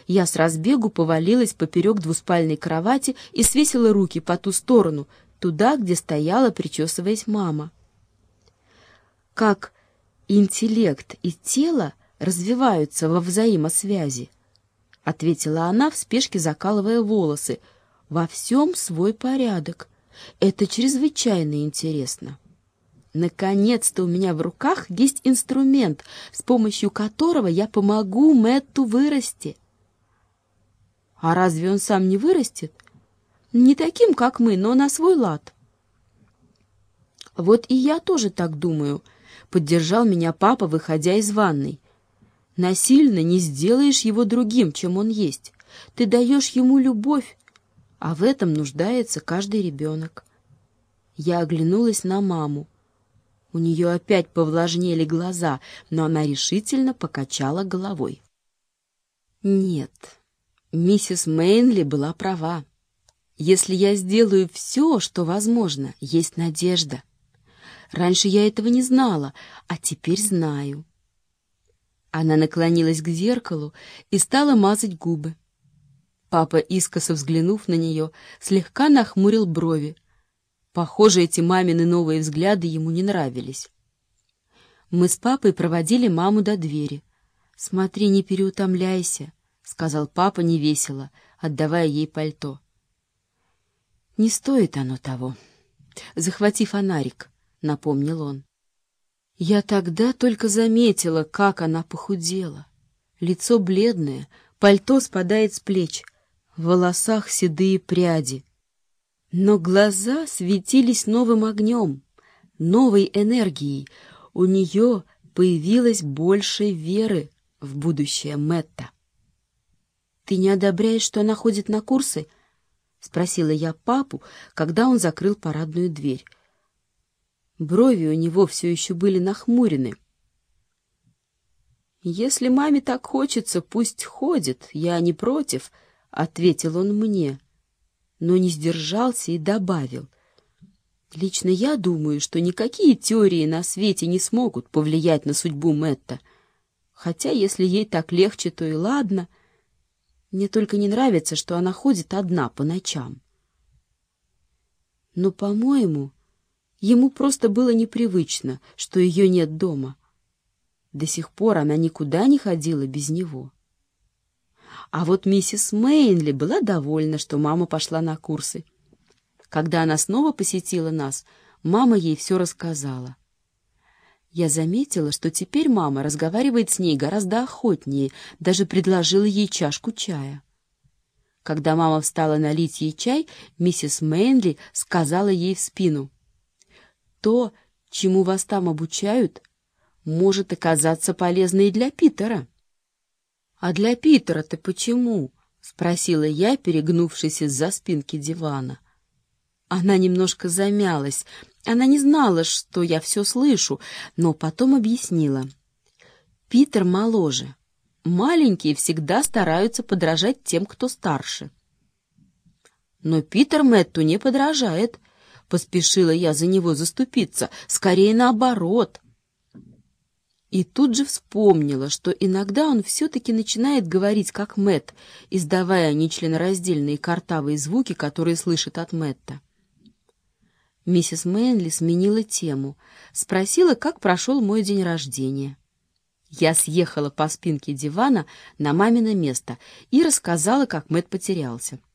Я с разбегу повалилась поперек двуспальной кровати и свесила руки по ту сторону, туда, где стояла, причесываясь, мама. Как интеллект и тело развиваются во взаимосвязи, — ответила она, в спешке закалывая волосы. Во всем свой порядок. Это чрезвычайно интересно. Наконец-то у меня в руках есть инструмент, с помощью которого я помогу Мэтту вырасти. А разве он сам не вырастет? Не таким, как мы, но на свой лад. Вот и я тоже так думаю, — поддержал меня папа, выходя из ванной. Насильно не сделаешь его другим, чем он есть. Ты даешь ему любовь, а в этом нуждается каждый ребенок. Я оглянулась на маму. У нее опять повлажнели глаза, но она решительно покачала головой. Нет, миссис Мейнли была права. Если я сделаю все, что возможно, есть надежда. Раньше я этого не знала, а теперь знаю. Она наклонилась к зеркалу и стала мазать губы. Папа, искоса взглянув на нее, слегка нахмурил брови. Похоже, эти мамины новые взгляды ему не нравились. Мы с папой проводили маму до двери. «Смотри, не переутомляйся», — сказал папа невесело, отдавая ей пальто. «Не стоит оно того. Захвати фонарик», — напомнил он. Я тогда только заметила, как она похудела. Лицо бледное, пальто спадает с плеч, в волосах седые пряди. Но глаза светились новым огнем, новой энергией. У нее появилось больше веры в будущее Мэтта. «Ты не одобряешь, что она ходит на курсы?» — спросила я папу, когда он закрыл парадную дверь. Брови у него все еще были нахмурены. «Если маме так хочется, пусть ходит, я не против», — ответил он мне, но не сдержался и добавил. «Лично я думаю, что никакие теории на свете не смогут повлиять на судьбу Мэтта. Хотя, если ей так легче, то и ладно. Мне только не нравится, что она ходит одна по ночам». Но, по-моему, ему просто было непривычно, что ее нет дома. До сих пор она никуда не ходила без него. А вот миссис Мейнли была довольна, что мама пошла на курсы. Когда она снова посетила нас, мама ей все рассказала. Я заметила, что теперь мама разговаривает с ней гораздо охотнее, даже предложила ей чашку чая. Когда мама встала налить ей чай, миссис Мейнли сказала ей в спину: «То, чему вас там обучают, может оказаться полезно и для Питера». «А для Питера-то почему?» — спросила я, перегнувшись из-за спинки дивана. Она немножко замялась. Она не знала, что я все слышу, но потом объяснила. «Питер моложе. Маленькие всегда стараются подражать тем, кто старше». «Но Питер Мэтту не подражает», — поспешила я за него заступиться. «Скорее наоборот». И тут же вспомнила, что иногда он все-таки начинает говорить как Мэтт, издавая нечленораздельные картавые звуки, которые слышит от Мэтта. Миссис Мейнли сменила тему, спросила, как прошел мой день рождения. Я съехала по спинке дивана на мамино место и рассказала, как Мэтт потерялся.